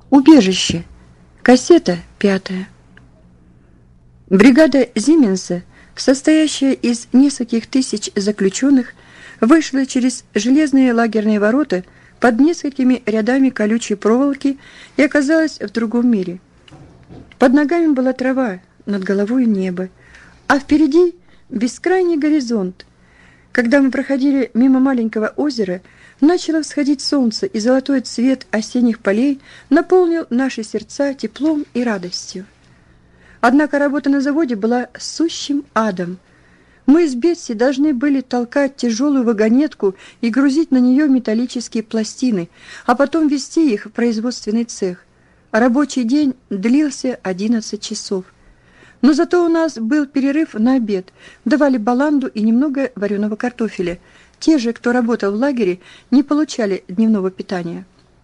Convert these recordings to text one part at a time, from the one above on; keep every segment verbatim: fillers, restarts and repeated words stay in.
Убежище. Кассета пятая. Бригада Зименса, состоящая из нескольких тысяч заключенных, вышла через железные лагерные ворота под несколькими рядами колючей проволоки и оказалась в другом мире. Под ногами была трава, над головой небо, а впереди бескрайний горизонт. Когда мы проходили мимо маленького озера, начало всходить солнце, и золотой цвет осенних полей наполнил наши сердца теплом и радостью. Однако работа на заводе была сущим адом. Мы с Бетси должны были толкать тяжелую вагонетку и грузить на нее металлические пластины, а потом везти их в производственный цех. Рабочий день длился одиннадцать часов. Но зато у нас был перерыв на обед, давали баланду и немного вареного картофеля. Те же, кто работал в лагере, не получали дневного питания.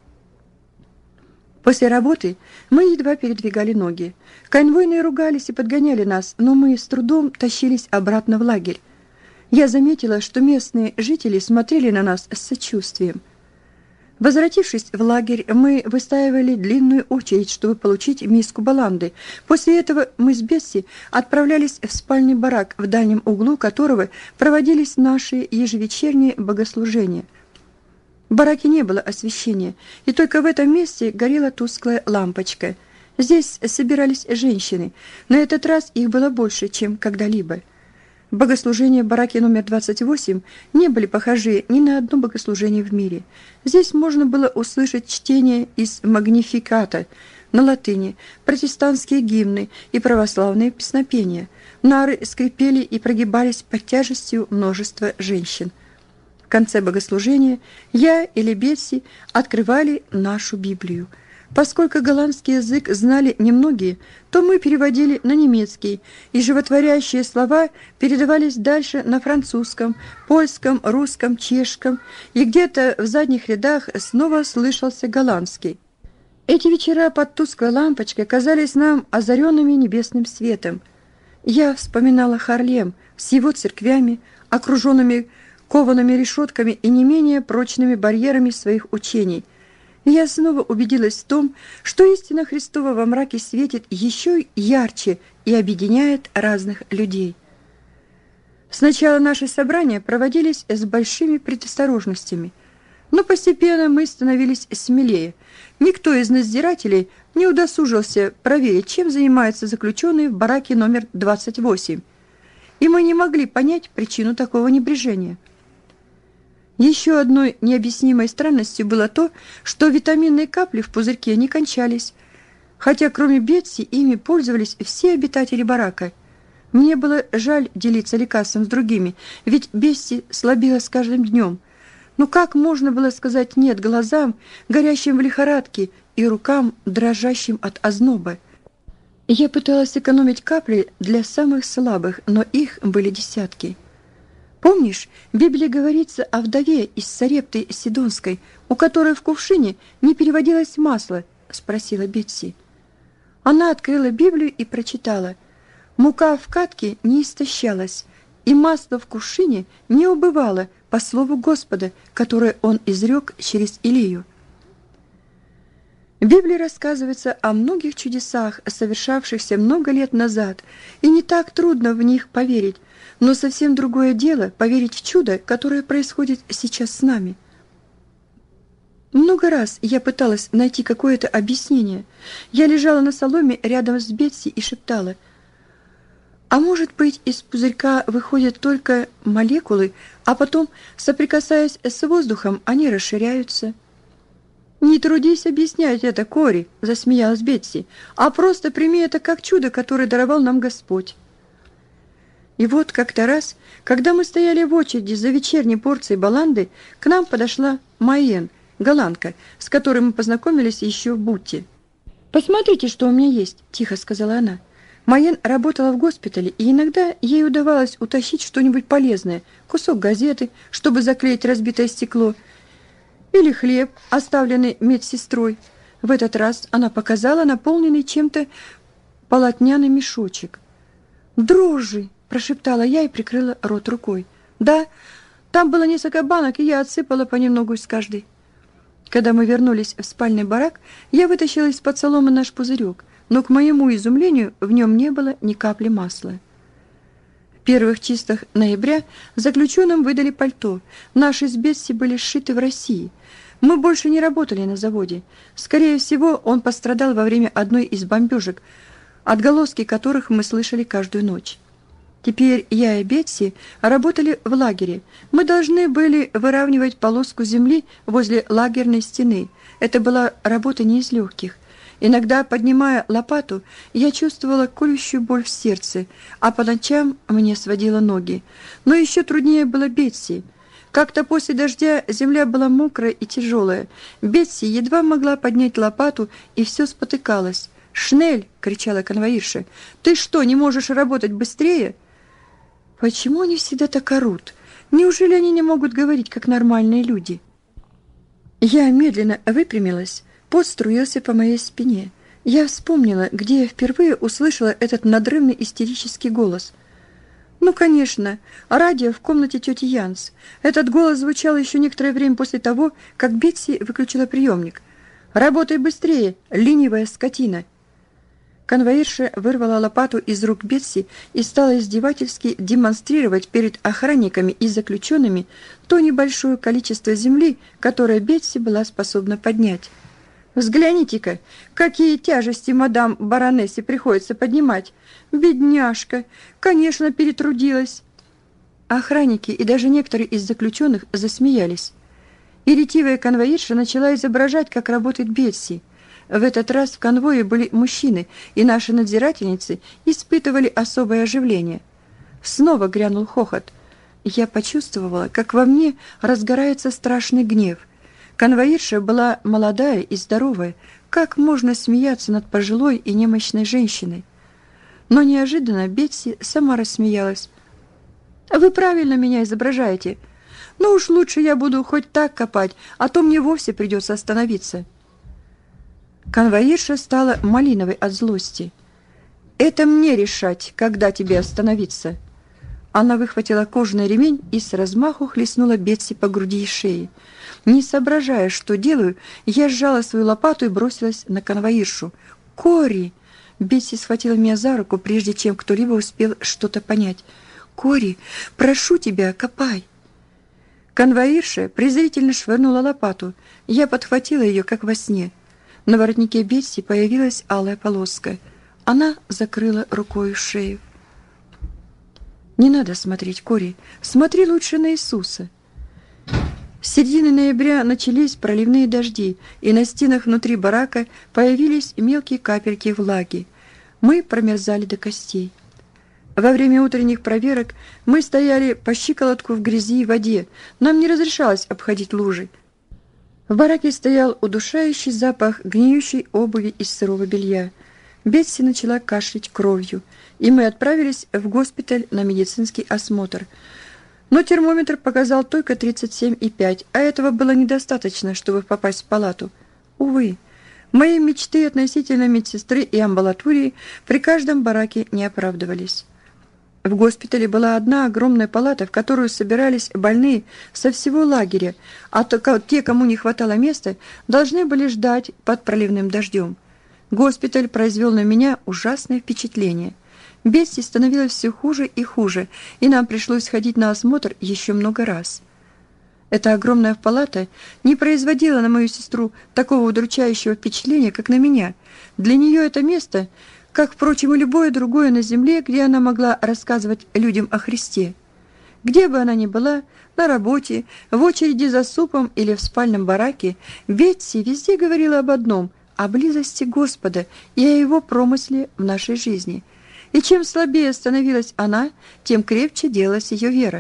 После работы мы едва передвигали ноги. Конвойные ругались и подгоняли нас, но мы с трудом тащились обратно в лагерь. Я заметила, что местные жители смотрели на нас с сочувствием. Возвратившись в лагерь, мы выстаивали длинную очередь, чтобы получить миску баланды. После этого мы с Бетси отправлялись в спальный барак, в дальнем углу которого проводились наши ежевечерние богослужения. В бараке не было освещения, и только в этом месте горела тусклая лампочка. Здесь собирались женщины. На этот раз их было больше, чем когда-либо. Богослужения в бараке номер двадцать восемь не были похожи ни на одно богослужение в мире. Здесь можно было услышать чтение из Магнификата на латыни, протестантские гимны и православные песнопения. Нары скрипели и прогибались под тяжестью множества женщин. В конце богослужения я или Бетси открывали нашу Библию. Поскольку голландский язык знали немногие, то мы переводили на немецкий, и животворящие слова передавались дальше на французском, польском, русском, чешском, и где-то в задних рядах снова слышался голландский. Эти вечера под тусклой лампочкой казались нам озаренными небесным светом. Я вспоминала Харлем с его церквями, окруженными коваными решетками и не менее прочными барьерами своих учений. И я снова убедилась в том, что истина Христова во мраке светит еще ярче и объединяет разных людей. Сначала наши собрания проводились с большими предосторожностями, но постепенно мы становились смелее. Никто из надзирателей не удосужился проверить, чем занимаются заключенные в бараке номер двадцать восемь, и мы не могли понять причину такого небрежения. Еще одной необъяснимой странностью было то, что витаминные капли в пузырьке не кончались, хотя кроме Бетси ими пользовались все обитатели барака. Мне было жаль делиться лекарством с другими, ведь Бетси слабела с каждым днем. Но как можно было сказать «нет» глазам, горящим в лихорадке, и рукам, дрожащим от озноба? Я пыталась экономить капли для самых слабых, но их были десятки. Помнишь, в Библии говорится о вдове из Сарепты Сидонской, у которой в кувшине не переводилось масло? Спросила Бетси. Она открыла Библию и прочитала: «Мука в катке не истощалась, и масло в кувшине не убывало по слову Господа, которое он изрек через Илию». В Библии рассказывается о многих чудесах, совершавшихся много лет назад, и не так трудно в них поверить, но совсем другое дело поверить в чудо, которое происходит сейчас с нами. Много раз я пыталась найти какое-то объяснение. Я лежала на соломе рядом с Бетси и шептала: «А может быть, из пузырька выходят только молекулы, а потом, соприкасаясь с воздухом, они расширяются?» «Не трудись объяснять это, Кори», — засмеялась Бетси, «а просто прими это как чудо, которое даровал нам Господь». И вот как-то раз, когда мы стояли в очереди за вечерней порцией баланды, к нам подошла Майен, голландка, с которой мы познакомились еще в Бутте. «Посмотрите, что у меня есть», — тихо сказала она. Майен работала в госпитале, и иногда ей удавалось утащить что-нибудь полезное, кусок газеты, чтобы заклеить разбитое стекло, или хлеб, оставленный медсестрой. В этот раз она показала наполненный чем-то полотняный мешочек. «Дрожжи!» – прошептала я и прикрыла рот рукой. «Да, там было несколько банок, и я отсыпала понемногу из каждой». Когда мы вернулись в спальный барак, я вытащила из-под соломы наш пузырек, но, к моему изумлению, в нем не было ни капли масла. В первых числах ноября заключенным выдали пальто. Наши с Бетси были сшиты в России. Мы больше не работали на заводе. Скорее всего, он пострадал во время одной из бомбежек, отголоски которых мы слышали каждую ночь. Теперь я и Бетси работали в лагере. Мы должны были выравнивать полоску земли возле лагерной стены. Это была работа не из легких. Иногда, поднимая лопату, я чувствовала колющую боль в сердце, а по ночам мне сводило ноги. Но еще труднее было Бетси. Как-то после дождя земля была мокрая и тяжелая. Бетси едва могла поднять лопату и все спотыкалась. «Шнель!» — кричала конвоирша. «Ты что, не можешь работать быстрее?» Почему они всегда так орут? Неужели они не могут говорить, как нормальные люди? Я медленно выпрямилась, пот струился по моей спине. Я вспомнила, где я впервые услышала этот надрывный истерический голос. Ну, конечно, радио в комнате тети Янс. Этот голос звучал еще некоторое время после того, как Бетси выключила приемник. «Работай быстрее, ленивая скотина!» Конвоирша вырвала лопату из рук Бетси и стала издевательски демонстрировать перед охранниками и заключенными то небольшое количество земли, которое Бетси была способна поднять. «Взгляните-ка, какие тяжести мадам баронессе приходится поднимать! Бедняжка! Конечно, перетрудилась!» Охранники и даже некоторые из заключенных засмеялись. И ретивая конвоирша начала изображать, как работает Бетси. В этот раз в конвое были мужчины, и наши надзирательницы испытывали особое оживление. Снова грянул хохот. Я почувствовала, как во мне разгорается страшный гнев. Конвоирша была молодая и здоровая. Как можно смеяться над пожилой и немощной женщиной? Но неожиданно Бетси сама рассмеялась. «Вы правильно меня изображаете. Ну уж лучше я буду хоть так копать, а то мне вовсе придется остановиться». Конвоирша стала малиновой от злости. «Это мне решать, когда тебе остановиться». Она выхватила кожаный ремень и с размаху хлестнула Бетси по груди и шее. Не соображая, что делаю, я сжала свою лопату и бросилась на конвоиршу. «Кори!» Бетси схватила меня за руку, прежде чем кто-либо успел что-то понять. «Кори, прошу тебя, копай!» Конвоирша презрительно швырнула лопату. Я подхватила ее, как во сне. На воротнике Бетси появилась алая полоска. Она закрыла рукой шею. «Не надо смотреть, Кори. Смотри лучше на Иисуса». С середины ноября начались проливные дожди, и на стенах внутри барака появились мелкие капельки влаги. Мы промерзали до костей. Во время утренних проверок мы стояли по щиколотку в грязи и воде. Нам не разрешалось обходить лужи. В бараке стоял удушающий запах гниющей обуви из сырого белья. Бетси начала кашлять кровью, и мы отправились в госпиталь на медицинский осмотр. Но термометр показал только тридцать семь и пять, а этого было недостаточно, чтобы попасть в палату. Увы, мои мечты относительно медсестры и амбулатории при каждом бараке не оправдывались. В госпитале была одна огромная палата, в которую собирались больные со всего лагеря, а те, кому не хватало места, должны были ждать под проливным дождем. Госпиталь произвел на меня ужасное впечатление. Бетси становилось все хуже и хуже, и нам пришлось ходить на осмотр еще много раз. Эта огромная палата не производила на мою сестру такого удручающего впечатления, как на меня. Для нее это место, как, впрочем, и любое другое на земле, где она могла рассказывать людям о Христе. Где бы она ни была, на работе, в очереди за супом или в спальном бараке, Бетси везде говорила об одном – о близости Господа и о Его промысле в нашей жизни. И чем слабее становилась она, тем крепче делалась ее вера.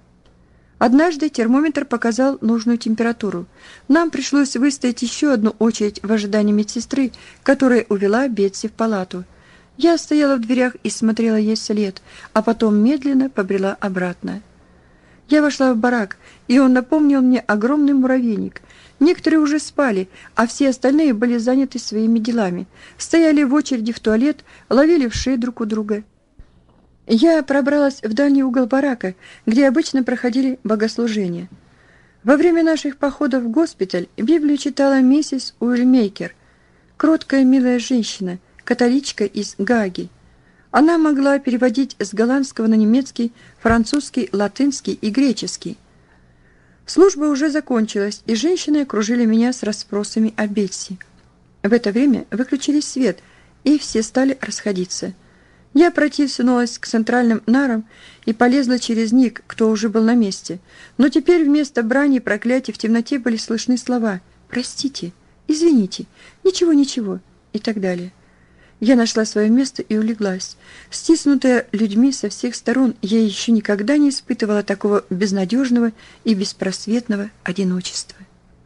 Однажды термометр показал нужную температуру. Нам пришлось выстоять еще одну очередь в ожидании медсестры, которая увела Бетси в палату. Я стояла в дверях и смотрела ей вслед, а потом медленно побрела обратно. Я вошла в барак, и он напомнил мне огромный муравейник. Некоторые уже спали, а все остальные были заняты своими делами. Стояли в очереди в туалет, ловили вши друг у друга. Я пробралась в дальний угол барака, где обычно проходили богослужения. Во время наших походов в госпиталь Библию читала миссис Уильмейкер, кроткая милая женщина, католичка из Гааги. Она могла переводить с голландского на немецкий, французский, латынский и греческий. Служба уже закончилась, и женщины окружили меня с расспросами о Бетси. В это время выключили свет, и все стали расходиться. Я протиснулась к центральным нарам и полезла через них, кто уже был на месте. Но теперь вместо брани и проклятий в темноте были слышны слова «простите», «извините», «ничего, ничего» и так далее. Я нашла свое место и улеглась. Стиснутая людьми со всех сторон, я еще никогда не испытывала такого безнадежного и беспросветного одиночества.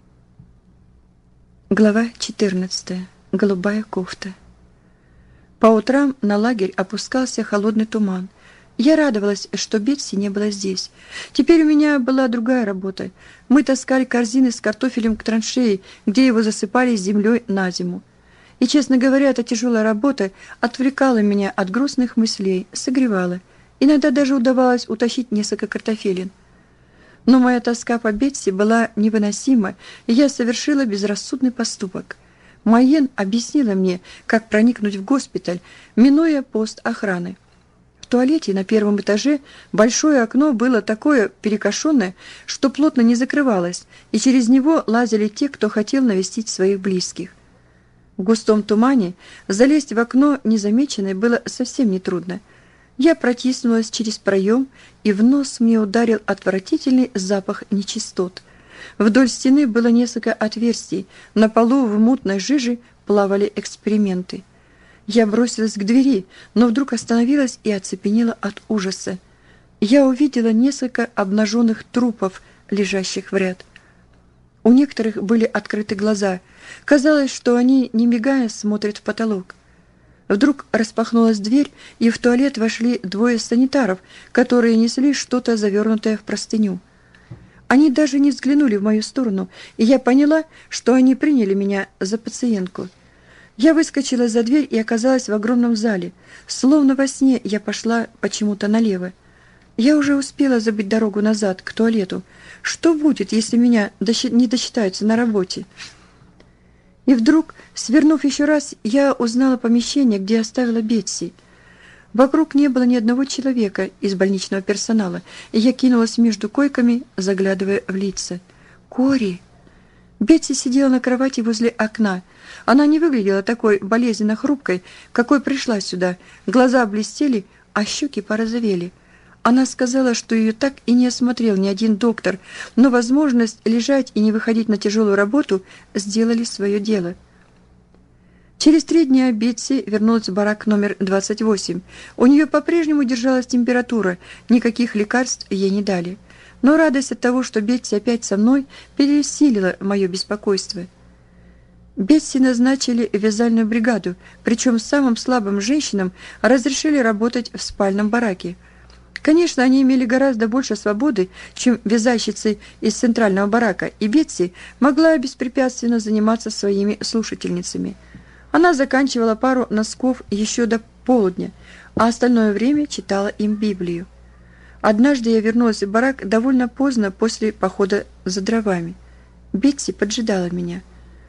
Глава четырнадцатая. Голубая кофта. По утрам на лагерь опускался холодный туман. Я радовалась, что Бетси не было здесь. Теперь у меня была другая работа. Мы таскали корзины с картофелем к траншеи, где его засыпали землей на зиму. И, честно говоря, эта тяжелая работа отвлекала меня от грустных мыслей, согревала. Иногда даже удавалось утащить несколько картофелин. Но моя тоска по Бетси была невыносима, и я совершила безрассудный поступок. Майен объяснила мне, как проникнуть в госпиталь, минуя пост охраны. В туалете на первом этаже большое окно было такое перекошенное, что плотно не закрывалось, и через него лазили те, кто хотел навестить своих близких. В густом тумане залезть в окно незамеченной было совсем нетрудно. Я протиснулась через проем, и в нос мне ударил отвратительный запах нечистот. Вдоль стены было несколько отверстий, на полу в мутной жиже плавали экскременты. Я бросилась к двери, но вдруг остановилась и оцепенела от ужаса. Я увидела несколько обнаженных трупов, лежащих в ряд. У некоторых были открыты глаза. Казалось, что они, не мигая, смотрят в потолок. Вдруг распахнулась дверь, и в туалет вошли двое санитаров, которые несли что-то завернутое в простыню. Они даже не взглянули в мою сторону, и я поняла, что они приняли меня за пациентку. Я выскочила за дверь и оказалась в огромном зале. Словно во сне я пошла почему-то налево. Я уже успела забыть дорогу назад, к туалету. Что будет, если меня не досчитаются на работе? И вдруг, свернув еще раз, я узнала помещение, где оставила Бетси. Вокруг не было ни одного человека из больничного персонала, и я кинулась между койками, заглядывая в лица. «Кори!» Бетси сидела на кровати возле окна. Она не выглядела такой болезненно хрупкой, какой пришла сюда. Глаза блестели, а щеки порозовели. Она сказала, что ее так и не осмотрел ни один доктор, но возможность лежать и не выходить на тяжелую работу сделали свое дело. Через три дня Бетси вернулась в барак номер двадцать восемь. У нее по-прежнему держалась температура, никаких лекарств ей не дали. Но радость от того, что Бетси опять со мной, пересилила мое беспокойство. Бетси назначили вязальную бригаду, причем самым слабым женщинам разрешили работать в спальном бараке. Конечно, они имели гораздо больше свободы, чем вязальщицы из центрального барака, и Бетси могла беспрепятственно заниматься своими слушательницами. Она заканчивала пару носков еще до полудня, а остальное время читала им Библию. Однажды я вернулась в барак довольно поздно после похода за дровами. Бетси поджидала меня.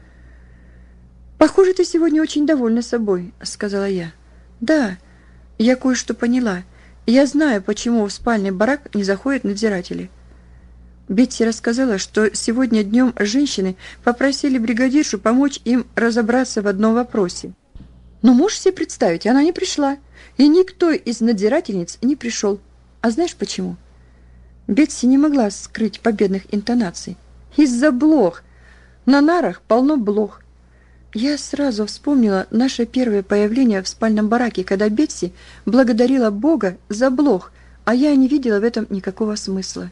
«Похоже, ты сегодня очень довольна собой», — сказала я. «Да, я кое-что поняла. Я знаю, почему в спальный барак не заходят надзиратели». Бетси рассказала, что сегодня днем женщины попросили бригадиршу помочь им разобраться в одном вопросе. Но можешь себе представить, она не пришла, и никто из надзирательниц не пришел. А знаешь почему? Бетси не могла скрыть победных интонаций. Из-за блох. На нарах полно блох. Я сразу вспомнила наше первое появление в спальном бараке, когда Бетси благодарила Бога за блох, а я не видела в этом никакого смысла.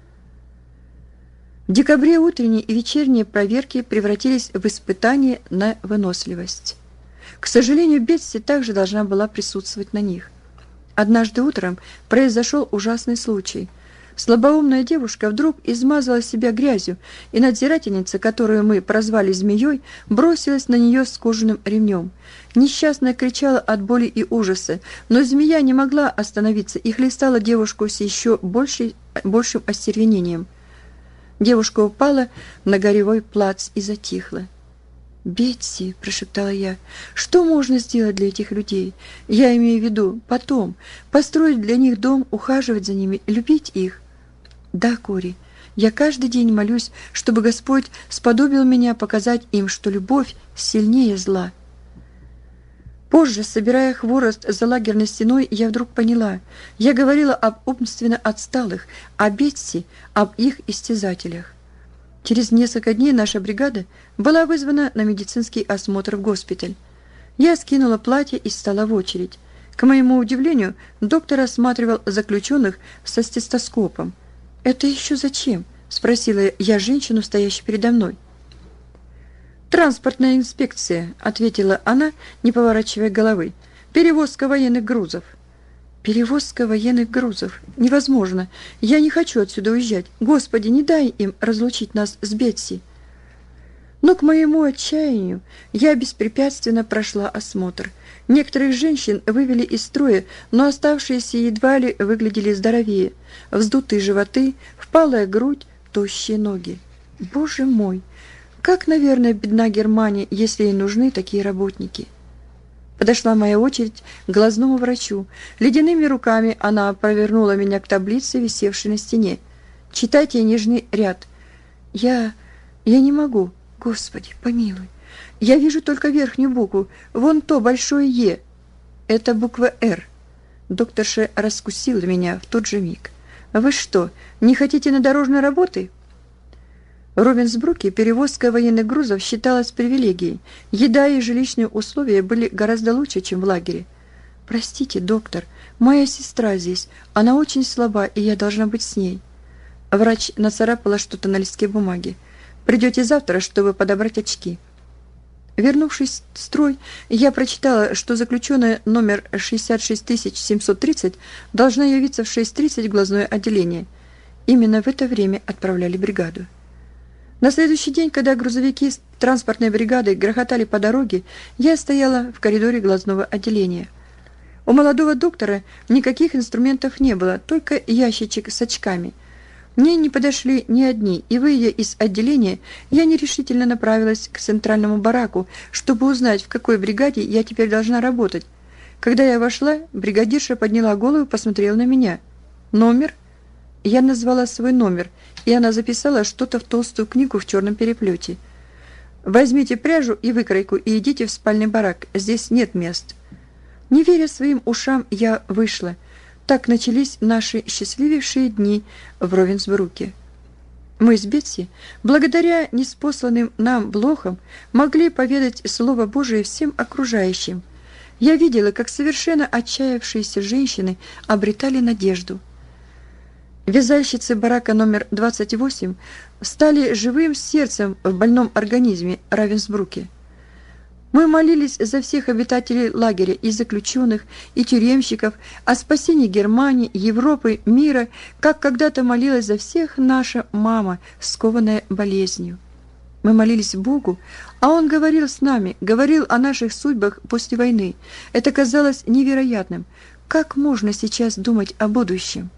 В декабре утренние и вечерние проверки превратились в испытание на выносливость. К сожалению, Бетси также должна была присутствовать на них. Однажды утром произошел ужасный случай. Слабоумная девушка вдруг измазала себя грязью, и надзирательница, которую мы прозвали Змеей, бросилась на нее с кожаным ремнем. Несчастная кричала от боли и ужаса, но змея не могла остановиться и хлестала девушку с еще большей, большим остервенением. Девушка упала на горевой плац и затихла. «Бетси», — прошептала я, — «что можно сделать для этих людей? Я имею в виду потом, построить для них дом, ухаживать за ними, любить их». «Да, Кори, я каждый день молюсь, чтобы Господь сподобил меня показать им, что любовь сильнее зла». Позже, собирая хворост за лагерной стеной, я вдруг поняла. Я говорила об умственно отсталых, о Бетси, об их истязателях. Через несколько дней наша бригада была вызвана на медицинский осмотр в госпиталь. Я скинула платье и стала в очередь. К моему удивлению, доктор осматривал заключенных со стетоскопом. «Это еще зачем?» – спросила я женщину, стоящую передо мной. «Транспортная инспекция», — ответила она, не поворачивая головы. «Перевозка военных грузов». «Перевозка военных грузов? Невозможно. Я не хочу отсюда уезжать. Господи, не дай им разлучить нас с Бетси». Но к моему отчаянию я беспрепятственно прошла осмотр. Некоторых женщин вывели из строя, но оставшиеся едва ли выглядели здоровее. Вздутые животы, впалая грудь, тощие ноги. Боже мой! Как, наверное, бедна Германия, если ей нужны такие работники. Подошла моя очередь к глазному врачу. Ледяными руками она повернула меня к таблице, висевшей на стене. «Читайте нижний ряд». «Я... я не могу. Господи, помилуй. Я вижу только верхнюю букву. Вон то большое «Е». Это буква «Р». Докторша раскусила меня в тот же миг. «Вы что, не хотите на дорожной работы?» В Ровенсбруке перевозка военных грузов считалась привилегией. Еда и жилищные условия были гораздо лучше, чем в лагере. «Простите, доктор, моя сестра здесь. Она очень слаба, и я должна быть с ней». Врач нацарапала что-то на листке бумаги. «Придете завтра, чтобы подобрать очки». Вернувшись в строй, я прочитала, что заключенная номер шестьдесят шесть тысяч семьсот тридцать должна явиться в шесть тридцать в глазное отделение. Именно в это время отправляли бригаду. На следующий день, когда грузовики с транспортной бригадой грохотали по дороге, я стояла в коридоре глазного отделения. У молодого доктора никаких инструментов не было, только ящичек с очками. Мне не подошли ни одни, и, выйдя из отделения, я нерешительно направилась к центральному бараку, чтобы узнать, в какой бригаде я теперь должна работать. Когда я вошла, бригадирша подняла голову и посмотрела на меня. «Номер?» Я назвала свой номер, и она записала что-то в толстую книгу в черном переплете. «Возьмите пряжу и выкройку и идите в спальный барак. Здесь нет мест». Не веря своим ушам, я вышла. Так начались наши счастливейшие дни в Ровенсбруке. Мы с Бетси, благодаря неспосланным нам блохам, могли поведать Слово Божие всем окружающим. Я видела, как совершенно отчаявшиеся женщины обретали надежду. Вязальщицы барака номер двадцать восемь стали живым сердцем в больном организме Равенсбруке. Мы молились за всех обитателей лагеря, и заключенных, и тюремщиков, о спасении Германии, Европы, мира, как когда-то молилась за всех наша мама, скованная болезнью. Мы молились Богу, а Он говорил с нами, говорил о наших судьбах после войны. Это казалось невероятным. Как можно сейчас думать о будущем?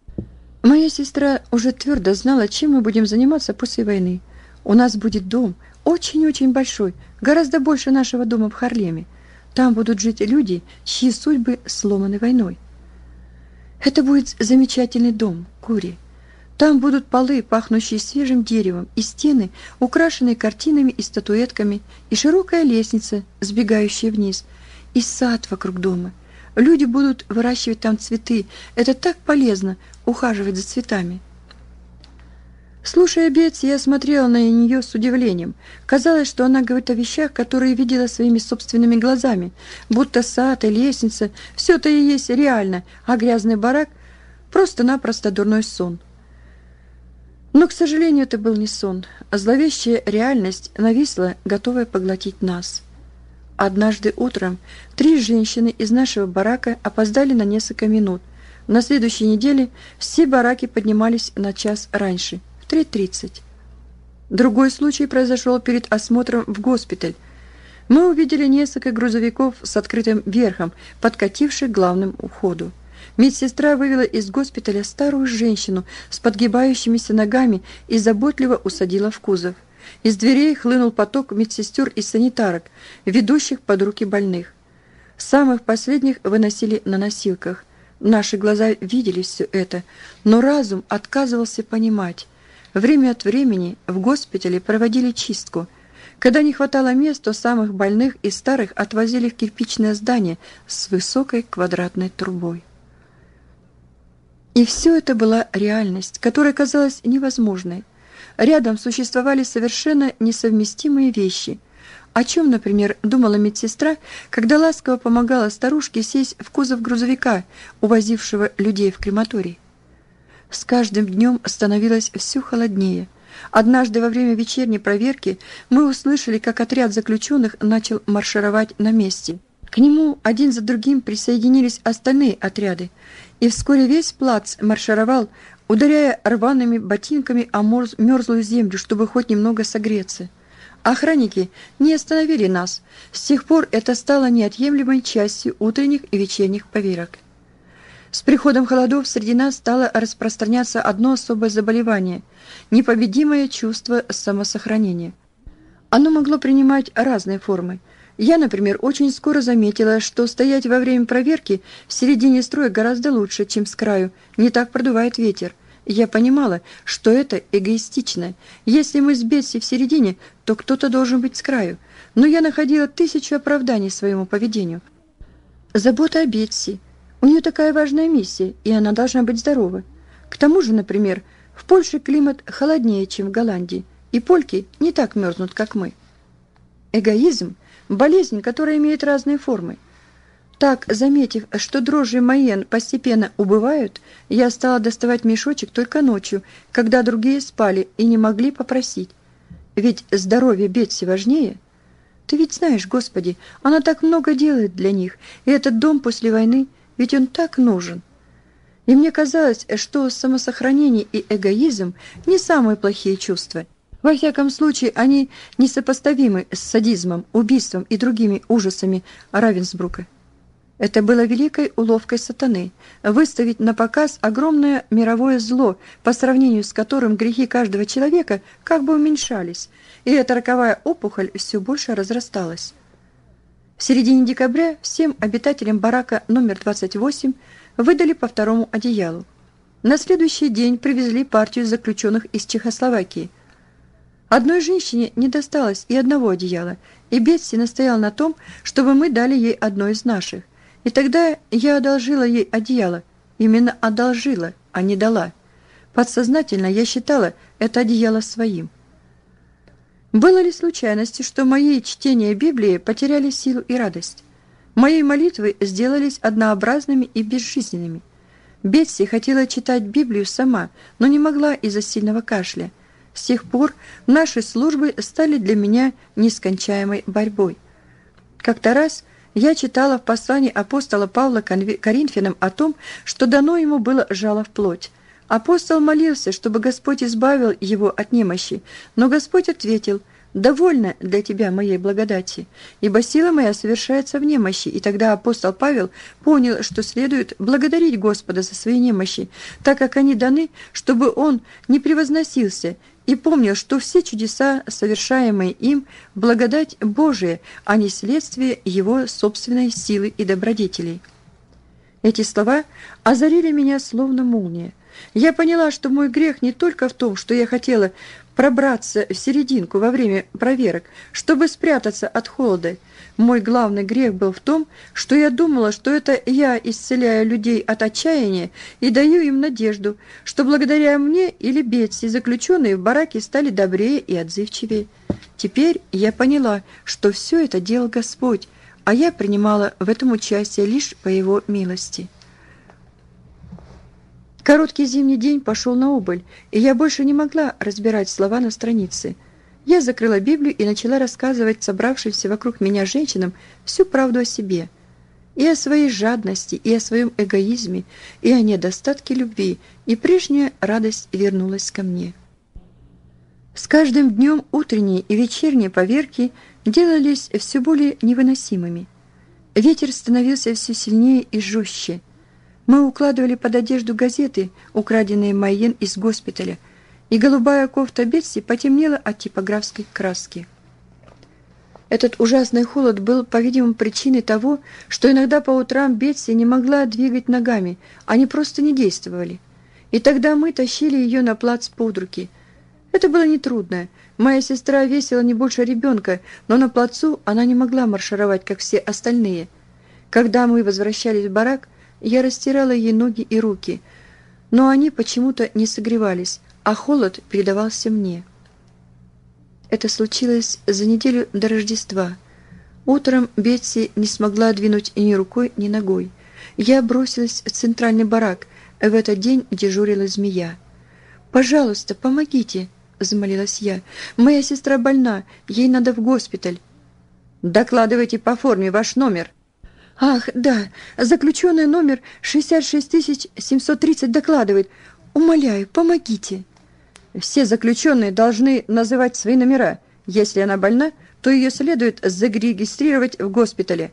Моя сестра уже твердо знала, чем мы будем заниматься после войны. У нас будет дом, очень-очень большой, гораздо больше нашего дома в Харлеме. Там будут жить люди, чьи судьбы сломаны войной. Это будет замечательный дом, Кори. Там будут полы, пахнущие свежим деревом, и стены, украшенные картинами и статуэтками, и широкая лестница, сбегающая вниз, и сад вокруг дома. Люди будут выращивать там цветы. Это так полезно — ухаживать за цветами. Слушая Бетси, я смотрела на нее с удивлением. Казалось, что она говорит о вещах, которые видела своими собственными глазами, будто сад и лестница — все это и есть реально, а грязный барак — просто-напросто дурной сон. Но, к сожалению, это был не сон, а зловещая реальность нависла, готовая поглотить нас. Однажды утром три женщины из нашего барака опоздали на несколько минут. На следующей неделе все бараки поднимались на час раньше, в три тридцать. Другой случай произошел перед осмотром в госпиталь. Мы увидели несколько грузовиков с открытым верхом, подкативших к главному входу. Медсестра вывела из госпиталя старую женщину с подгибающимися ногами и заботливо усадила в кузов. Из дверей хлынул поток медсестер и санитарок, ведущих под руки больных. Самых последних выносили на носилках. Наши глаза видели все это, но разум отказывался понимать. Время от времени в госпитале проводили чистку. Когда не хватало мест, то самых больных и старых отвозили в кирпичное здание с высокой квадратной трубой. И все это была реальность, которая казалась невозможной. Рядом существовали совершенно несовместимые вещи. О чем, например, думала медсестра, когда ласково помогала старушке сесть в кузов грузовика, увозившего людей в крематорий? С каждым днем становилось все холоднее. Однажды во время вечерней проверки мы услышали, как отряд заключенных начал маршировать на месте. К нему один за другим присоединились остальные отряды, и вскоре весь плац маршировал, ударяя рваными ботинками о мерзлую землю, чтобы хоть немного согреться. Охранники не остановили нас. С тех пор это стало неотъемлемой частью утренних и вечерних поверок. С приходом холодов среди нас стало распространяться одно особое заболевание – непобедимое чувство самосохранения. Оно могло принимать разные формы. Я, например, очень скоро заметила, что стоять во время проверки в середине строя гораздо лучше, чем с краю, не так продувает ветер. Я понимала, что это эгоистично. Если мы с Бетси в середине, то кто-то должен быть с краю. Но я находила тысячу оправданий своему поведению. Забота о Бетси. У нее такая важная миссия, и она должна быть здорова. К тому же, например, в Польше климат холоднее, чем в Голландии, и польки не так мерзнут, как мы. Эгоизм – болезнь, которая имеет разные формы. Так, заметив, что дрожжи Майен постепенно убывают, я стала доставать мешочек только ночью, когда другие спали и не могли попросить. Ведь здоровье Бетси важнее. Ты ведь знаешь, Господи, она так много делает для них, и этот дом после войны, ведь он так нужен. И мне казалось, что самосохранение и эгоизм не самые плохие чувства. Во всяком случае, они несопоставимы с садизмом, убийством и другими ужасами Равенсбрука. Это было великой уловкой сатаны – выставить на показ огромное мировое зло, по сравнению с которым грехи каждого человека как бы уменьшались, и эта роковая опухоль все больше разрасталась. В середине декабря всем обитателям барака номер двадцать восемь выдали по второму одеялу. На следующий день привезли партию заключенных из Чехословакии. Одной женщине не досталось и одного одеяла, и Бетси настояла на том, чтобы мы дали ей одно из наших. И тогда я одолжила ей одеяло. Именно одолжила, а не дала. Подсознательно я считала это одеяло своим. Было ли случайностью, что мои чтения Библии потеряли силу и радость? Мои молитвы сделались однообразными и безжизненными. Бетси хотела читать Библию сама, но не могла из-за сильного кашля. С тех пор наши службы стали для меня нескончаемой борьбой. Как-то раз я читала в послании апостола Павла Коринфянам о том, что дано ему было жало в плоть. Апостол молился, чтобы Господь избавил его от немощи, но Господь ответил: «Довольно для тебя моей благодати, ибо сила моя совершается в немощи». И тогда апостол Павел понял, что следует благодарить Господа за свои немощи, так как они даны, чтобы он не превозносился, и помнил, что все чудеса, совершаемые им, благодать Божия, а не следствие его собственной силы и добродетелей. Эти слова озарили меня словно молния. Я поняла, что мой грех не только в том, что я хотела пробраться в серединку во время проверок, чтобы спрятаться от холода. Мой главный грех был в том, что я думала, что это я исцеляю людей от отчаяния и даю им надежду, что благодаря мне или Бетси заключенные в бараке стали добрее и отзывчивее. Теперь я поняла, что все это делал Господь, а я принимала в этом участие лишь по Его милости. Короткий зимний день пошел на убыль, и я больше не могла разбирать слова на странице. Я закрыла Библию и начала рассказывать собравшимся вокруг меня женщинам всю правду о себе. И о своей жадности, и о своем эгоизме, и о недостатке любви, и прежняя радость вернулась ко мне. С каждым днем утренние и вечерние поверки делались все более невыносимыми. Ветер становился все сильнее и жестче. Мы укладывали под одежду газеты, украденные Майен из госпиталя, и голубая кофта Бетси потемнела от типографской краски. Этот ужасный холод был, по-видимому, причиной того, что иногда по утрам Бетси не могла двигать ногами, они просто не действовали. И тогда мы тащили ее на плац под руки. Это было нетрудно. Моя сестра весила не больше ребенка, но на плацу она не могла маршировать, как все остальные. Когда мы возвращались в барак, я растирала ей ноги и руки, но они почему-то не согревались, а холод передавался мне. Это случилось за неделю до Рождества. Утром Бетси не смогла двинуть ни рукой, ни ногой. Я бросилась в центральный барак. В этот день дежурила змея. «Пожалуйста, помогите!» — взмолилась я. «Моя сестра больна, ей надо в госпиталь». «Докладывайте по форме ваш номер». «Ах, да, заключенный номер шестьдесят шесть тысяч семьсот тридцать докладывает. Умоляю, помогите». «Все заключенные должны называть свои номера. Если она больна, то ее следует зарегистрировать в госпитале».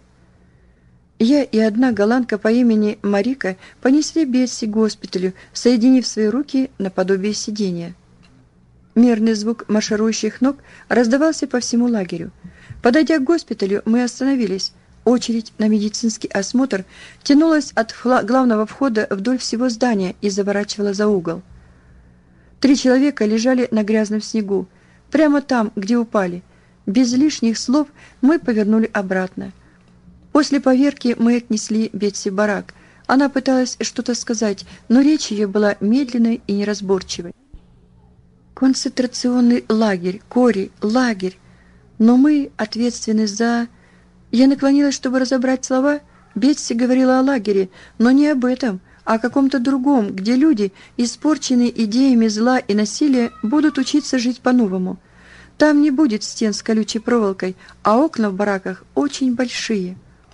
Я и одна голландка по имени Марика понесли Бетси к госпиталю, соединив свои руки наподобие сидения. Мерный звук марширующих ног раздавался по всему лагерю. Подойдя к госпиталю, мы остановились. Очередь на медицинский осмотр тянулась от главного входа вдоль всего здания и заворачивала за угол. Три человека лежали на грязном снегу, прямо там, где упали. Без лишних слов мы повернули обратно. После поверки мы отнесли Бетси в барак. Она пыталась что-то сказать, но речь ее была медленной и неразборчивой. Концентрационный лагерь, Кори, лагерь. Но мы ответственны за... Я наклонилась, чтобы разобрать слова. Бетси говорила о лагере, но не об этом, а о каком-то другом, где люди, испорченные идеями зла и насилия, будут учиться жить по-новому. Там не будет стен с колючей проволокой, а окна в бараках очень большие.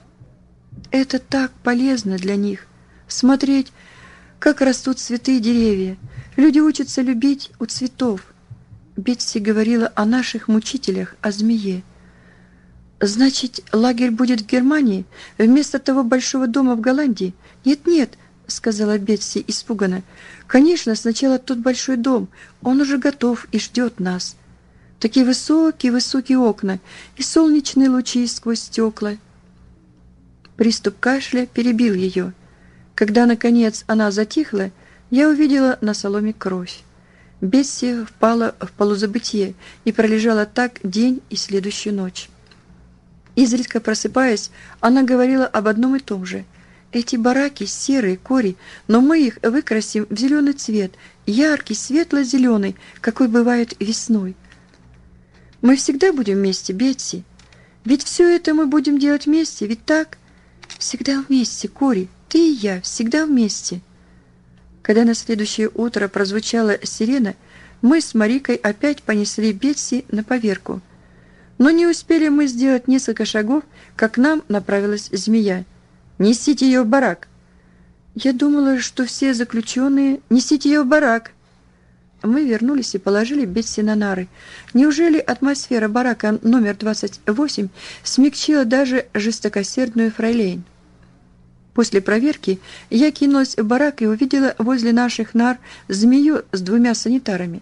Это так полезно для них. Смотреть, как растут цветы и деревья. Люди учатся любить у цветов. Бетси говорила о наших мучителях, о змее. «Значит, лагерь будет в Германии, вместо того большого дома в Голландии?» «Нет-нет», — сказала Бетси испуганно. «Конечно, сначала тот большой дом. Он уже готов и ждет нас. Такие высокие-высокие окна и солнечные лучи сквозь стекла». Приступ кашля перебил ее. Когда, наконец, она затихла, я увидела на соломе кровь. Бетси впала в полузабытие и пролежала так день и следующую ночь. Изредка просыпаясь, она говорила об одном и том же. «Эти бараки серые, Кори, но мы их выкрасим в зеленый цвет, яркий, светло-зеленый, какой бывает весной». «Мы всегда будем вместе, Бетси. Ведь все это мы будем делать вместе, ведь так?» «Всегда вместе, Кори, ты и я, всегда вместе». Когда на следующее утро прозвучала сирена, мы с Марикой опять понесли Бетси на поверку. Но не успели мы сделать несколько шагов, как к нам направилась змея. «Несите ее в барак!» Я думала, что все заключенные... «Несите ее в барак!» Мы вернулись и положили Бетси на нары. Неужели атмосфера барака номер двадцать восемь смягчила даже жестокосердную фрейлейн? После проверки я кинулась в барак и увидела возле наших нар змею с двумя санитарами.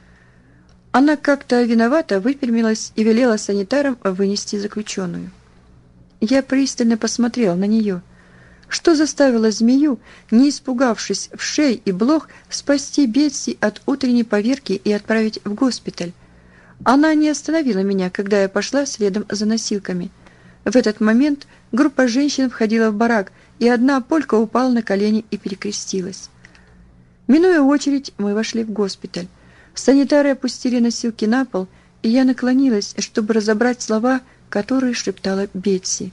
Она как-то виновато выпрямилась и велела санитарам вынести заключенную. Я пристально посмотрела на нее. Что заставило змею, не испугавшись вшей и блох, спасти Бетси от утренней поверки и отправить в госпиталь? Она не остановила меня, когда я пошла следом за носилками. В этот момент группа женщин входила в барак, и одна полька упала на колени и перекрестилась. Минуя очередь, мы вошли в госпиталь. Санитары опустили носилки на пол, и я наклонилась, чтобы разобрать слова, которые шептала Бетси.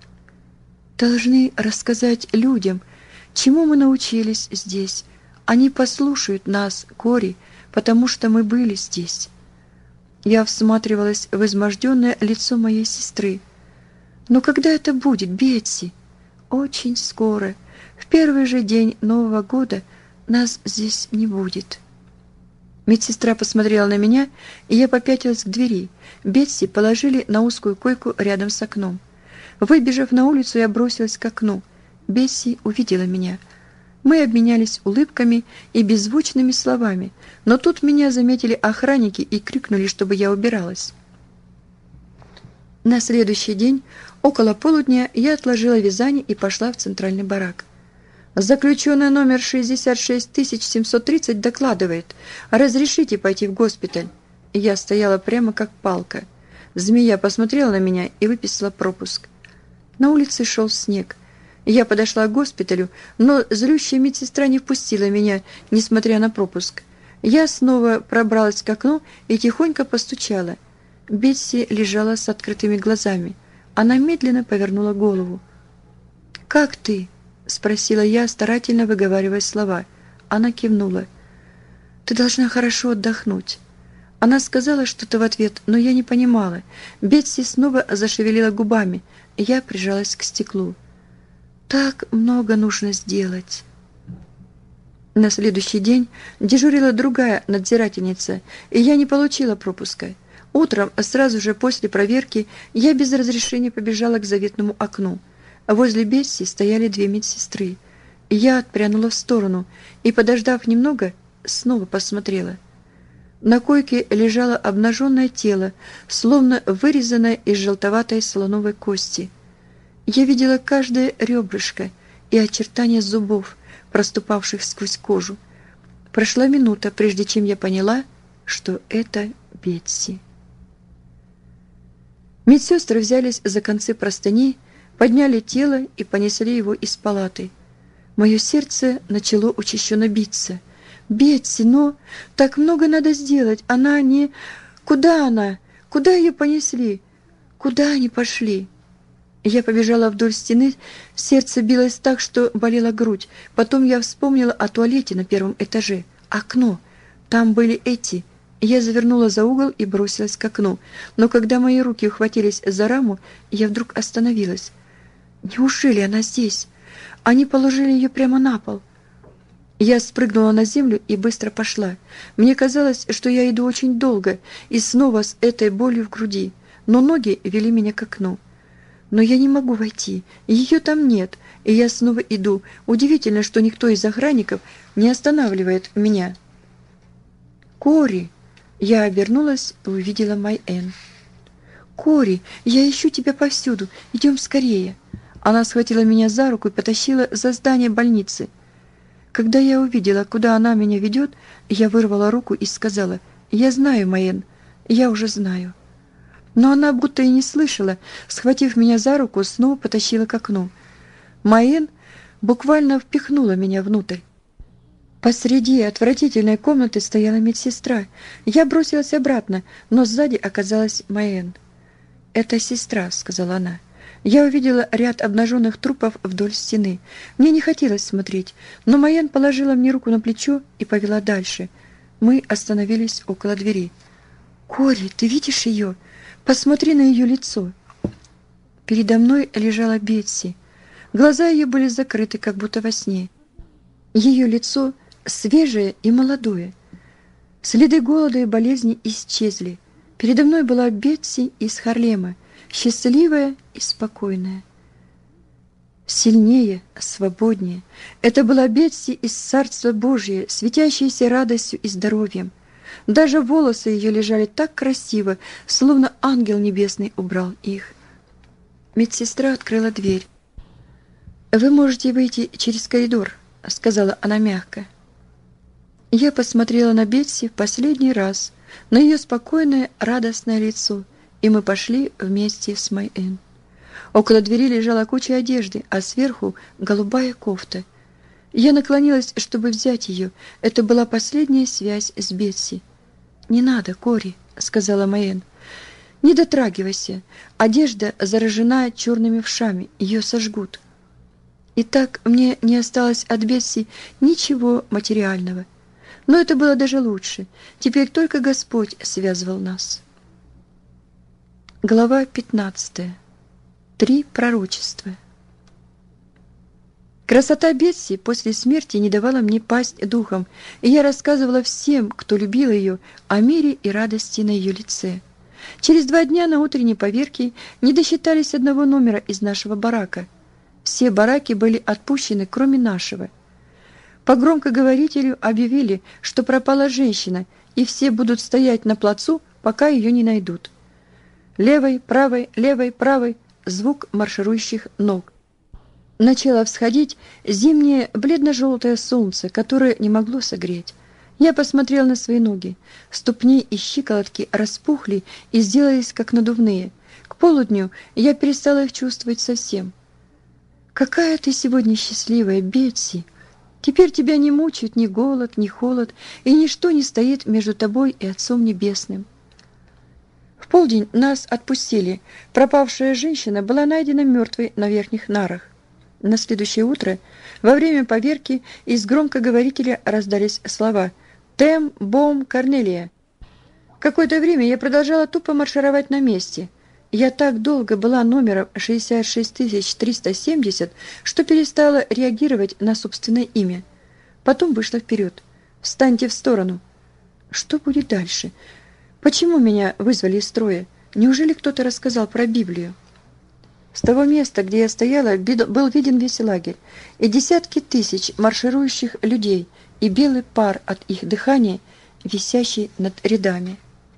«Должны рассказать людям, чему мы научились здесь. Они послушают нас, Кори, потому что мы были здесь». Я всматривалась в изможденное лицо моей сестры. «Но когда это будет, Бетси?» «Очень скоро. В первый же день Нового года нас здесь не будет». Медсестра посмотрела на меня, и я попятилась к двери. Бетси положили на узкую койку рядом с окном. Выбежав на улицу, я бросилась к окну. Бетси увидела меня. Мы обменялись улыбками и беззвучными словами, но тут меня заметили охранники и крикнули, чтобы я убиралась. На следующий день, около полудня, я отложила вязание и пошла в центральный барак. Заключенный номер шестьдесят шесть тысяч семьсот тридцать докладывает: «Разрешите пойти в госпиталь?» Я стояла прямо как палка. Змея посмотрела на меня и выписала пропуск. На улице шел снег. Я подошла к госпиталю, но злющая медсестра не впустила меня, несмотря на пропуск. Я снова пробралась к окну и тихонько постучала. Бетси лежала с открытыми глазами. Она медленно повернула голову. «Как ты?» — спросила я, старательно выговаривая слова. Она кивнула. «Ты должна хорошо отдохнуть». Она сказала что-то в ответ, но я не понимала. Бетси снова зашевелила губами. Я прижалась к стеклу. «Так много нужно сделать». На следующий день дежурила другая надзирательница, и я не получила пропуска. Утром, сразу же после проверки, я без разрешения побежала к заветному окну. Возле Бетси стояли две медсестры. Я отпрянула в сторону и, подождав немного, снова посмотрела. На койке лежало обнаженное тело, словно вырезанное из желтоватой слоновой кости. Я видела каждое ребрышко и очертания зубов, проступавших сквозь кожу. Прошла минута, прежде чем я поняла, что это Бетси. Медсестры взялись за концы простыней, подняли тело и понесли его из палаты. Мое сердце начало учащенно биться. «Бетси, но так много надо сделать. Она не... Куда она? Куда ее понесли? Куда они пошли?» Я побежала вдоль стены, сердце билось так, что болела грудь. Потом я вспомнила о туалете на первом этаже. Окно. Там были эти. Я завернула за угол и бросилась к окну. Но когда мои руки ухватились за раму, я вдруг остановилась. Неужели она здесь? Они положили ее прямо на пол. Я спрыгнула на землю и быстро пошла. Мне казалось, что я иду очень долго, и снова с этой болью в груди. Но ноги вели меня к окну. Но я не могу войти, ее там нет, и я снова иду. Удивительно, что никто из охранников не останавливает меня. «Кори!» Я обернулась и увидела Майэн. «Кори, я ищу тебя повсюду, идем скорее!» Она схватила меня за руку и потащила за здание больницы. Когда я увидела, куда она меня ведет, я вырвала руку и сказала: «Я знаю, Майэн, я уже знаю». Но она будто и не слышала, схватив меня за руку, снова потащила к окну. Майэн буквально впихнула меня внутрь. Посреди отвратительной комнаты стояла медсестра. Я бросилась обратно, но сзади оказалась Майэн. «Это сестра», — сказала она. Я увидела ряд обнаженных трупов вдоль стены. Мне не хотелось смотреть, но Майэн положила мне руку на плечо и повела дальше. Мы остановились около двери. «Кори, ты видишь ее? Посмотри на ее лицо». Передо мной лежала Бетси. Глаза ее были закрыты, как будто во сне. Ее лицо свежее и молодое. Следы голода и болезни исчезли. Передо мной была Бетси из Харлема, счастливая и спокойная. Сильнее, свободнее. Это была Бетси из Царства Божия, светящаяся радостью и здоровьем. Даже волосы ее лежали так красиво, словно ангел небесный убрал их. Медсестра открыла дверь. «Вы можете выйти через коридор», — сказала она мягко. Я посмотрела на Бетси в последний раз, на ее спокойное, радостное лицо, и мы пошли вместе с Майэн. Около двери лежала куча одежды, а сверху голубая кофта. Я наклонилась, чтобы взять ее. Это была последняя связь с Бетси. «Не надо, Кори», — сказала Майэн. «Не дотрагивайся. Одежда заражена черными вшами. Ее сожгут». Итак, мне не осталось от Бетси ничего материального. Но это было даже лучше. Теперь только Господь связывал нас. Глава пятнадцатая. Три пророчества. Красота Бетси после смерти не давала мне пасть духом, и я рассказывала всем, кто любил ее, о мире и радости на ее лице. Через два дня на утренней поверке не досчитались одного номера из нашего барака. Все бараки были отпущены, кроме нашего. По громкоговорителю объявили, что пропала женщина, и все будут стоять на плацу, пока ее не найдут. Левой, правой, левой, правой — звук марширующих ног. Начало всходить зимнее бледно-желтое солнце, которое не могло согреть. Я посмотрел на свои ноги. Ступни и щиколотки распухли и сделались как надувные. К полудню я перестала их чувствовать совсем. «Какая ты сегодня счастливая, Бетси! Теперь тебя не мучают ни голод, ни холод, и ничто не стоит между тобой и Отцом Небесным». В полдень нас отпустили. Пропавшая женщина была найдена мертвой на верхних нарах. На следующее утро, во время поверки, из громкоговорителя раздались слова «Тем, бом, Корнелия». Какое-то время я продолжала тупо маршировать на месте. Я так долго была номером шестьдесят шесть тысяч триста семьдесят, что перестала реагировать на собственное имя. Потом вышла вперед. «Встаньте в сторону». Что будет дальше? Почему меня вызвали из строя? Неужели кто-то рассказал про Библию? С того места, где я стояла, был виден весь лагерь, и десятки тысяч марширующих людей, и белый пар от их дыхания, висящий над рядами.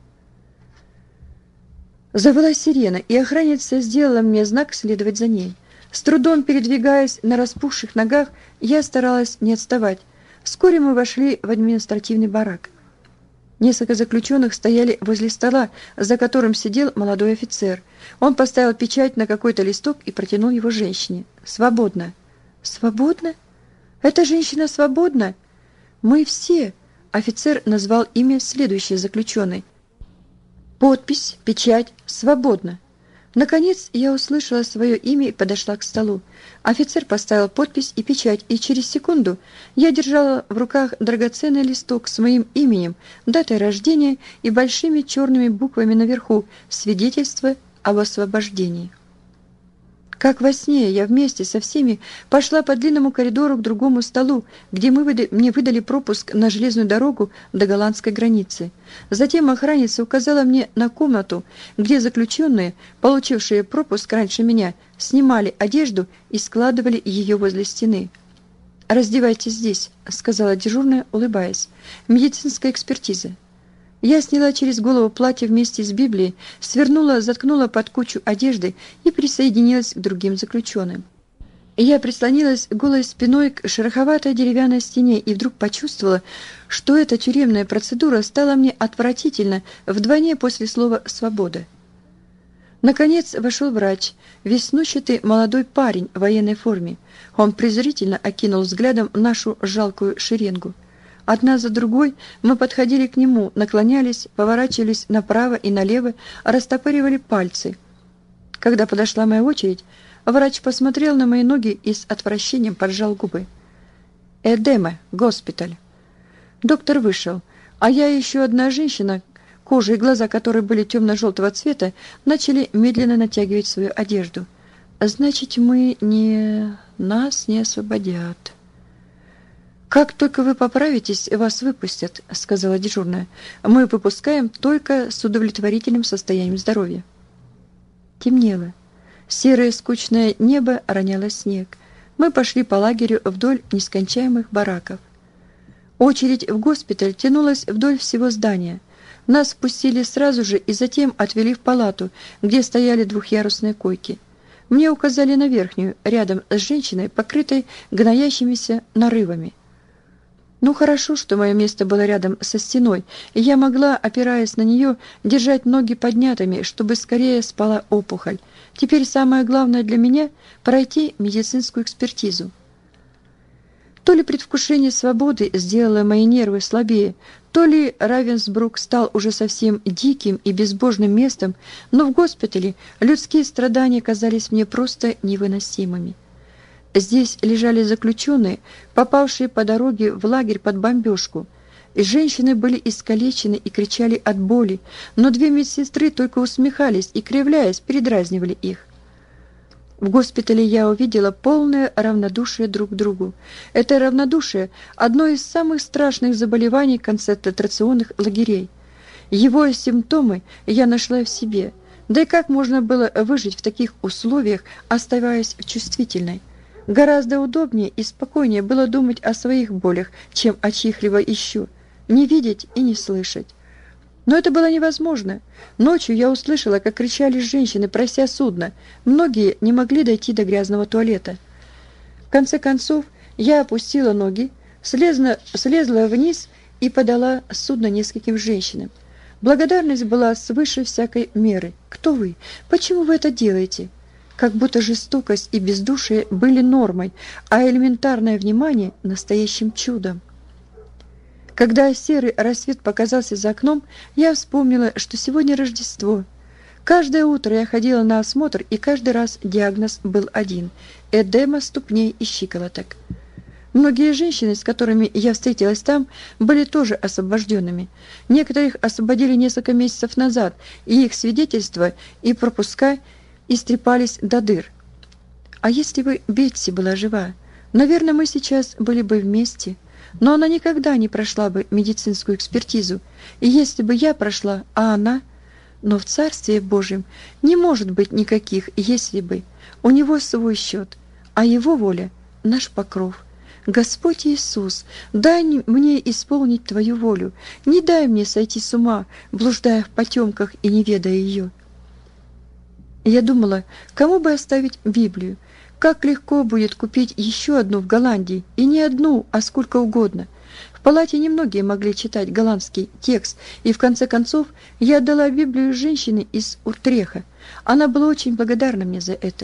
Завыла сирена, и охранница сделала мне знак следовать за ней. С трудом передвигаясь на распухших ногах, я старалась не отставать. Вскоре мы вошли в административный барак. Несколько заключенных стояли возле стола, за которым сидел молодой офицер. Он поставил печать на какой-то листок и протянул его женщине. «Свободно». «Свободно? Эта женщина свободна? Мы все». Офицер назвал имя следующей заключенной. Подпись, печать, свободно. Наконец я услышала свое имя и подошла к столу. Офицер поставил подпись и печать, и через секунду я держала в руках драгоценный листок с моим именем, датой рождения и большими черными буквами наверху «Свидетельство об освобождении». Как во сне я вместе со всеми пошла по длинному коридору к другому столу, где мы выдали, мне выдали пропуск на железную дорогу до голландской границы. Затем охранница указала мне на комнату, где заключенные, получившие пропуск раньше меня, снимали одежду и складывали ее возле стены. «Раздевайтесь здесь», — сказала дежурная, улыбаясь. «Медицинская экспертиза». Я сняла через голову платье вместе с Библией, свернула, заткнула под кучу одежды и присоединилась к другим заключенным. Я прислонилась голой спиной к шероховатой деревянной стене и вдруг почувствовала, что эта тюремная процедура стала мне отвратительна вдвойне после слова «свобода». Наконец вошел врач, веснущатый молодой парень в военной форме. Он презрительно окинул взглядом нашу жалкую шеренгу. Одна за другой мы подходили к нему, наклонялись, поворачивались направо и налево, растопыривали пальцы. Когда подошла моя очередь, врач посмотрел на мои ноги и с отвращением поджал губы. «Эдема, госпиталь». Доктор вышел, а я и еще одна женщина, кожа и глаза которой были темно-желтого цвета, начали медленно натягивать свою одежду. «Значит, мы не... нас не освободят». «Как только вы поправитесь, вас выпустят», — сказала дежурная. «Мы выпускаем только с удовлетворительным состоянием здоровья». Темнело. Серое скучное небо роняло снег. Мы пошли по лагерю вдоль нескончаемых бараков. Очередь в госпиталь тянулась вдоль всего здания. Нас впустили сразу же и затем отвели в палату, где стояли двухъярусные койки. Мне указали на верхнюю, рядом с женщиной, покрытой гноящимися нарывами. Ну, хорошо, что мое место было рядом со стеной, и я могла, опираясь на нее, держать ноги поднятыми, чтобы скорее спала опухоль. Теперь самое главное для меня – пройти медицинскую экспертизу. То ли предвкушение свободы сделало мои нервы слабее, то ли Равенсбрук стал уже совсем диким и безбожным местом, но в госпитале людские страдания казались мне просто невыносимыми. Здесь лежали заключенные, попавшие по дороге в лагерь под бомбежку. И женщины были искалечены и кричали от боли, но две медсестры только усмехались и, кривляясь, передразнивали их. В госпитале я увидела полное равнодушие друг к другу. Это равнодушие – одно из самых страшных заболеваний концентрационных лагерей. Его симптомы я нашла в себе. Да и как можно было выжить в таких условиях, оставаясь чувствительной? Гораздо удобнее и спокойнее было думать о своих болях, чем о чьих-либо еще, не видеть и не слышать. Но это было невозможно. Ночью я услышала, как кричали женщины, прося судна. Многие не могли дойти до грязного туалета. В конце концов, я опустила ноги, слезла, слезла вниз и подала судно нескольким женщинам. Благодарность была свыше всякой меры. Кто вы? Почему вы это делаете? Как будто жестокость и бездушие были нормой, а элементарное внимание – настоящим чудом. Когда серый рассвет показался за окном, я вспомнила, что сегодня Рождество. Каждое утро я ходила на осмотр, и каждый раз диагноз был один – эдема ступней и щиколоток. Многие женщины, с которыми я встретилась там, были тоже освобожденными. Некоторых освободили несколько месяцев назад, и их свидетельства и пропуска истрепались до дыр. А если бы Бетси была жива, наверное, мы сейчас были бы вместе. Но она никогда не прошла бы медицинскую экспертизу, и если бы я прошла, а она... Но в Царстве Божьем не может быть никаких «если бы». У него свой счет, а его воля — наш покров. Господь Иисус, дай мне исполнить Твою волю, не дай мне сойти с ума, блуждая в потемках и не ведая ее. Я думала, кому бы оставить Библию. Как легко будет купить еще одну в Голландии, и не одну, а сколько угодно. В палате немногие могли читать голландский текст, и в конце концов я отдала Библию женщине из Утреха. Она была очень благодарна мне за это.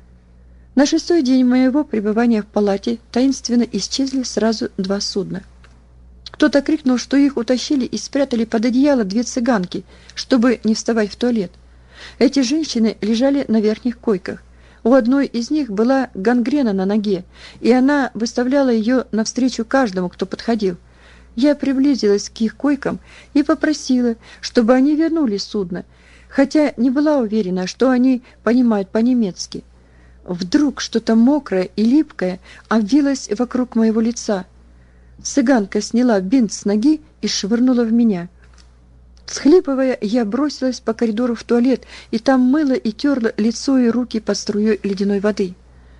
На шестой день моего пребывания в палате таинственно исчезли сразу два судна. Кто-то крикнул, что их утащили и спрятали под одеяло две цыганки, чтобы не вставать в туалет. Эти женщины лежали на верхних койках. У одной из них была гангрена на ноге, и она выставляла ее навстречу каждому, кто подходил. Я приблизилась к их койкам и попросила, чтобы они вернули судно, хотя не была уверена, что они понимают по-немецки. Вдруг что-то мокрое и липкое обвилось вокруг моего лица. Цыганка сняла бинт с ноги и швырнула в меня. Всхлипывая, я бросилась по коридору в туалет, и там мыла и терла лицо и руки под струей ледяной воды.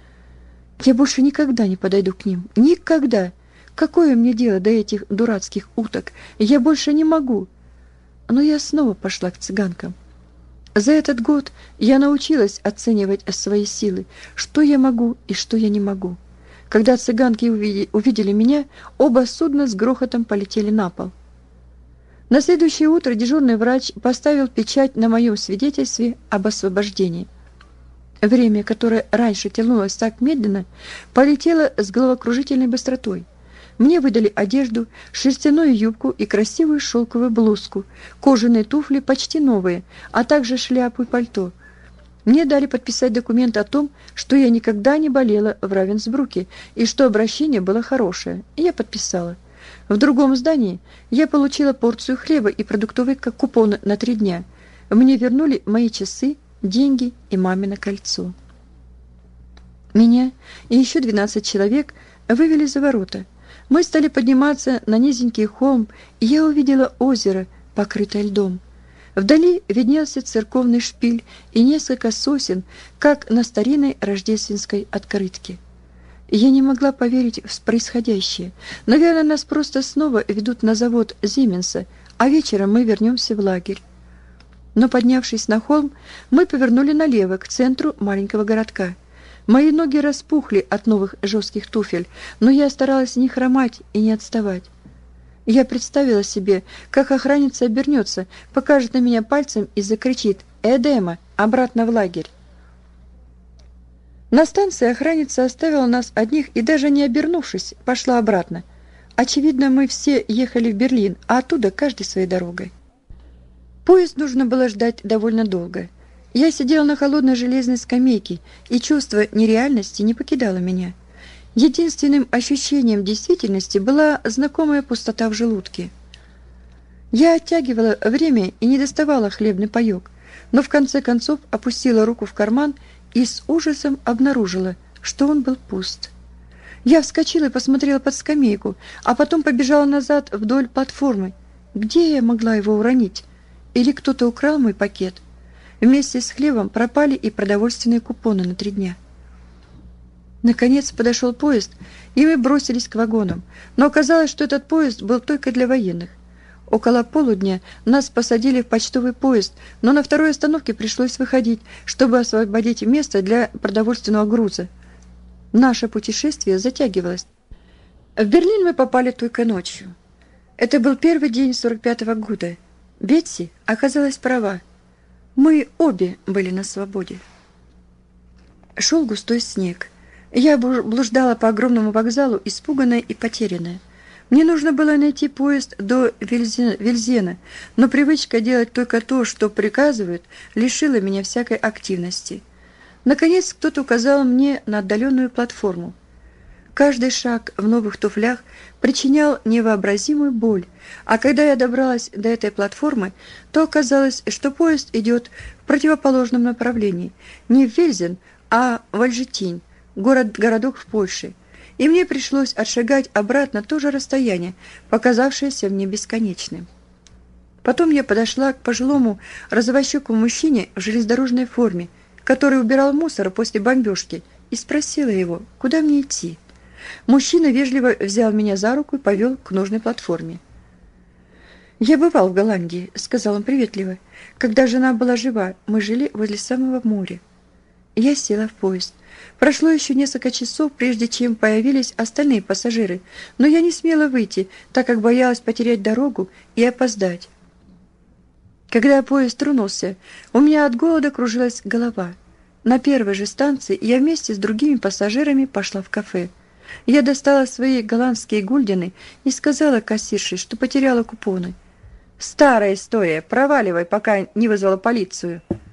Я больше никогда не подойду к ним. Никогда! Какое мне дело до этих дурацких уток? Я больше не могу. Но я снова пошла к цыганкам. За этот год я научилась оценивать свои силы, что я могу и что я не могу. Когда цыганки увидели, увидели меня, оба судна с грохотом полетели на пол. На следующее утро дежурный врач поставил печать на моем свидетельстве об освобождении. Время, которое раньше тянулось так медленно, полетело с головокружительной быстротой. Мне выдали одежду, шерстяную юбку и красивую шелковую блузку, кожаные туфли почти новые, а также шляпу и пальто. Мне дали подписать документ о том, что я никогда не болела в Равенсбруке и что обращение было хорошее, и я подписала. В другом здании я получила порцию хлеба и продуктовый купон на три дня. Мне вернули мои часы, деньги и мамино кольцо. Меня и еще двенадцать человек вывели за ворота. Мы стали подниматься на низенький холм, и я увидела озеро, покрытое льдом. Вдали виднелся церковный шпиль и несколько сосен, как на старинной рождественской открытке. Я не могла поверить в происходящее. Наверное, нас просто снова ведут на завод Зименса, а вечером мы вернемся в лагерь. Но, поднявшись на холм, мы повернули налево, к центру маленького городка. Мои ноги распухли от новых жестких туфель, но я старалась не хромать и не отставать. Я представила себе, как охранница обернется, покажет на меня пальцем и закричит «Эдема! Обратно в лагерь!». На станции охранница оставила нас одних и, даже не обернувшись, пошла обратно. Очевидно, мы все ехали в Берлин, а оттуда каждый своей дорогой. Поезд нужно было ждать довольно долго. Я сидела на холодной железной скамейке, и чувство нереальности не покидало меня. Единственным ощущением действительности была знакомая пустота в желудке. Я оттягивала время и не доставала хлебный паёк, но в конце концов опустила руку в карман и с ужасом обнаружила, что он был пуст. Я вскочила и посмотрела под скамейку, а потом побежала назад вдоль платформы. Где я могла его уронить? Или кто-то украл мой пакет? Вместе с хлебом пропали и продовольственные купоны на три дня. Наконец подошел поезд, и мы бросились к вагонам, но оказалось, что этот поезд был только для военных. Около полудня нас посадили в почтовый поезд, но на второй остановке пришлось выходить, чтобы освободить место для продовольственного груза. Наше путешествие затягивалось. В Берлин мы попали только ночью. Это был первый день сорок пятого года. Бетси оказалась права. Мы обе были на свободе. Шел густой снег. Я блуждала по огромному вокзалу, испуганная и потерянная. Мне нужно было найти поезд до Вельзена, но привычка делать только то, что приказывают, лишила меня всякой активности. Наконец кто-то указал мне на отдаленную платформу. Каждый шаг в новых туфлях причинял невообразимую боль, а когда я добралась до этой платформы, то оказалось, что поезд идет в противоположном направлении, не в Вельзен, а в Альжетинь, город-городок в Польше, и мне пришлось отшагать обратно то же расстояние, показавшееся мне бесконечным. Потом я подошла к пожилому розовощекому мужчине в железнодорожной форме, который убирал мусор после бомбежки, и спросила его, куда мне идти. Мужчина вежливо взял меня за руку и повел к нужной платформе. «Я бывал в Голландии», — сказал он приветливо. «Когда жена была жива, мы жили возле самого моря». Я села в поезд. Прошло еще несколько часов, прежде чем появились остальные пассажиры, но я не смела выйти, так как боялась потерять дорогу и опоздать. Когда поезд тронулся, у меня от голода кружилась голова. На первой же станции я вместе с другими пассажирами пошла в кафе. Я достала свои голландские гульдены и сказала кассирше, что потеряла купоны. «Старая история, проваливай, пока не вызвала полицию».